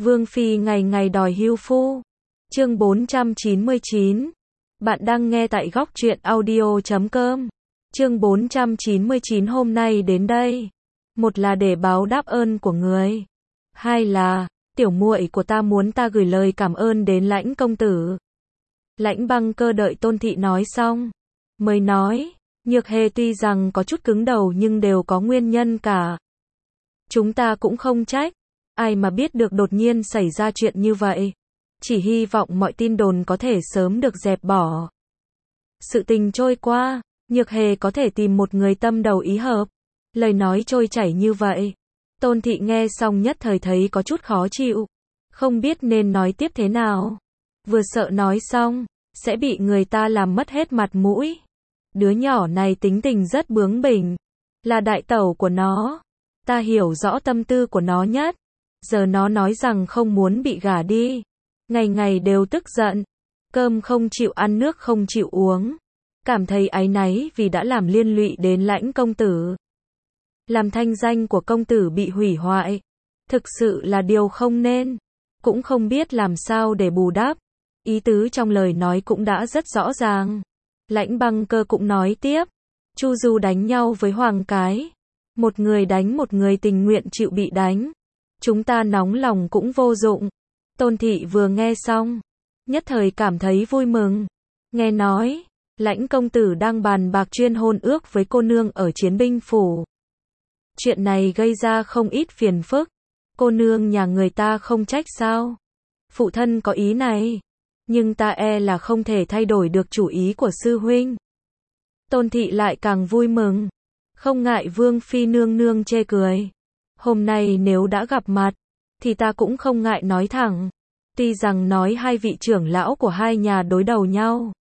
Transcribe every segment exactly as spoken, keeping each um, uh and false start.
Vương Phi ngày ngày đòi hưu phu. Chương bốn trăm chín mươi chín. Bạn đang nghe tại góc truyện audio chấm com. Chương bốn trăm chín mươi chín hôm nay đến đây. Một là để báo đáp ơn của người. Hai là, tiểu muội của ta muốn ta gửi lời cảm ơn đến Lãnh công tử. Lãnh Băng Cơ đợi Tôn Thị nói xong, mới nói, Nhược Hề tuy rằng có chút cứng đầu nhưng đều có nguyên nhân cả. Chúng ta cũng không trách, ai mà biết được đột nhiên xảy ra chuyện như vậy. Chỉ hy vọng mọi tin đồn có thể sớm được dẹp bỏ. Sự tình trôi qua, Nhược Hề có thể tìm một người tâm đầu ý hợp. Lời nói trôi chảy như vậy. Tôn Thị nghe xong nhất thời thấy có chút khó chịu. Không biết nên nói tiếp thế nào. Vừa sợ nói xong, sẽ bị người ta làm mất hết mặt mũi. Đứa nhỏ này tính tình rất bướng bỉnh. Là đại tẩu của nó. Ta hiểu rõ tâm tư của nó nhất. Giờ nó nói rằng không muốn bị gả đi. Ngày ngày đều tức giận. Cơm không chịu ăn, nước không chịu uống. Cảm thấy áy náy vì đã làm liên lụy đến Lãnh công tử. Làm thanh danh của công tử bị hủy hoại. Thực sự là điều không nên. Cũng không biết làm sao để bù đắp. Ý tứ trong lời nói cũng đã rất rõ ràng. Lãnh Băng Cơ cũng nói tiếp. Chu Du đánh nhau với Hoàng Cái. Một người đánh một người tình nguyện chịu bị đánh. Chúng ta nóng lòng cũng vô dụng. Tôn Thị vừa nghe xong, nhất thời cảm thấy vui mừng. Nghe nói, Lãnh công tử đang bàn bạc chuyên hôn ước với cô nương ở Chiến binh phủ. Chuyện này gây ra không ít phiền phức. Cô nương nhà người ta không trách sao? Phụ thân có ý này, nhưng ta e là không thể thay đổi được chủ ý của sư huynh. Tôn Thị lại càng vui mừng, không ngại Vương Phi nương nương chê cười. Hôm nay nếu đã gặp mặt, thì ta cũng không ngại nói thẳng. Tuy rằng nói hai vị trưởng lão của hai nhà đối đầu nhau,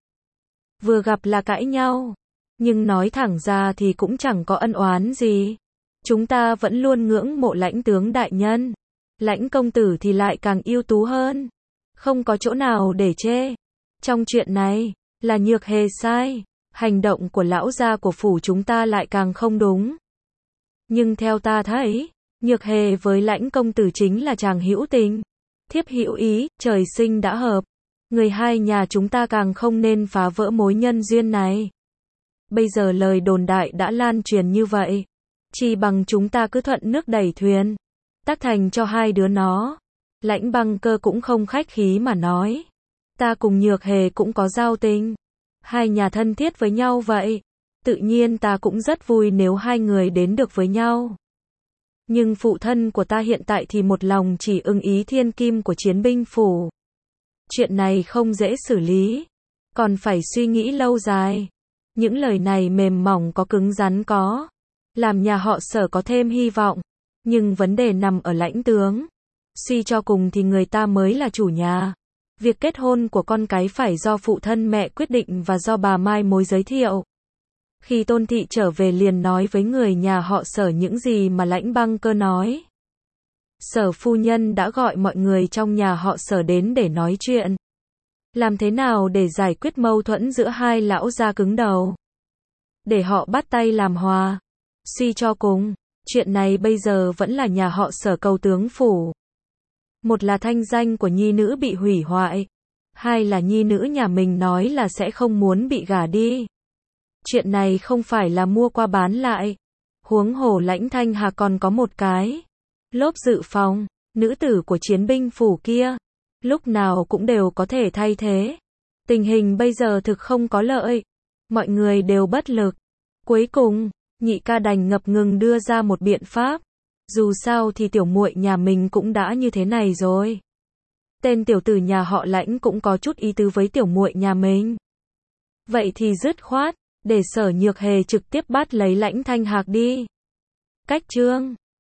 vừa gặp là cãi nhau, nhưng nói thẳng ra thì cũng chẳng có ân oán gì. Chúng ta vẫn luôn ngưỡng mộ Lãnh tướng đại nhân. Lãnh công tử thì lại càng ưu tú hơn. Không có chỗ nào để chê. Trong chuyện này, là Nhược Hề sai. Hành động của lão gia của phủ chúng ta lại càng không đúng. Nhưng theo ta thấy, Nhược Hề với Lãnh công tử chính là chàng hữu tình. Thiếp hữu ý, trời sinh đã hợp. Người hai nhà chúng ta càng không nên phá vỡ mối nhân duyên này. Bây giờ lời đồn đại đã lan truyền như vậy. Chỉ bằng chúng ta cứ thuận nước đẩy thuyền. Tác thành cho hai đứa nó. Lãnh Băng Cơ cũng không khách khí mà nói. Ta cùng Nhược Hề cũng có giao tình. Hai nhà thân thiết với nhau vậy. Tự nhiên ta cũng rất vui nếu hai người đến được với nhau. Nhưng phụ thân của ta hiện tại thì một lòng chỉ ưng ý thiên kim của Chiến binh phủ. Chuyện này không dễ xử lý. Còn phải suy nghĩ lâu dài. Những lời này mềm mỏng có cứng rắn có. Làm nhà họ Sở có thêm hy vọng. Nhưng vấn đề nằm ở Lãnh tướng. Suy cho cùng thì người ta mới là chủ nhà. Việc kết hôn của con cái phải do phụ thân mẹ quyết định và do bà mai mối giới thiệu. Khi Tôn Thị trở về liền nói với người nhà họ Sở những gì mà Lãnh Băng Cơ nói. Sở phu nhân đã gọi mọi người trong nhà họ Sở đến để nói chuyện. Làm thế nào để giải quyết mâu thuẫn giữa hai lão gia cứng đầu. Để họ bắt tay làm hòa. Suy cho cùng, chuyện này bây giờ vẫn là nhà họ Sở cầu tướng phủ. Một là thanh danh của nhi nữ bị hủy hoại. Hai là nhi nữ nhà mình nói là sẽ không muốn bị gả đi. Chuyện này không phải là mua qua bán lại. Huống hồ Lãnh Thanh Hà còn có một cái lốp dự phòng, nữ tử của Chiến binh phủ kia. Lúc nào cũng đều có thể thay thế. Tình hình bây giờ thực không có lợi. Mọi người đều bất lực. Cuối cùng, nhị ca đành ngập ngừng đưa ra một biện pháp. Dù sao thì tiểu muội nhà mình cũng đã như thế này rồi. Tên tiểu tử nhà họ Lãnh cũng có chút ý tứ với tiểu muội nhà mình. Vậy thì dứt khoát, để Sở Nhược Hề trực tiếp bắt lấy Lãnh Thanh Hạc đi. Cách chương